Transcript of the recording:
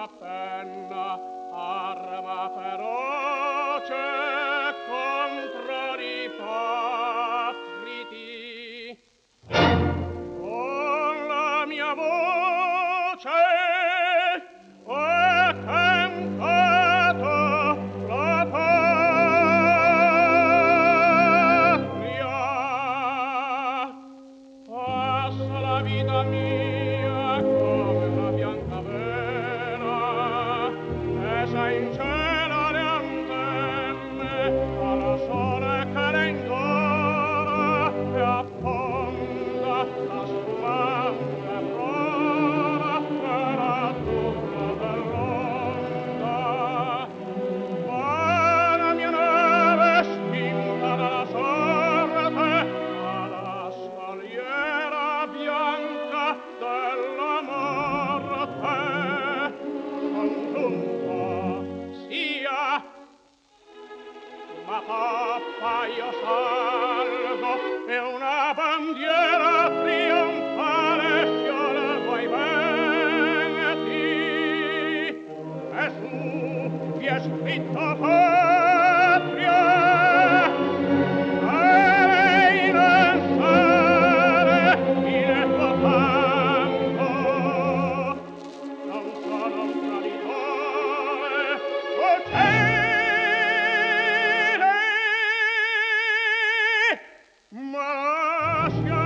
la penna, arma feroce contro i ipocriti. Con la mia voce ho cantato la patria. Passa la vita mia come una bianca vela, tesa in cielo le antenne alla sole che le ingora e affonda la spumante prora nell'azzurro dell'onda. Ma la mia nave spinta dalla sorte alla scogliera bianca della morte congiunta sia, ma poppa io salgo e una bandiera trionfale fiorgo ai venti e su vi è scritto patria e innalzare il tuo fango. Non sono un traditore, uccidi, ma lascia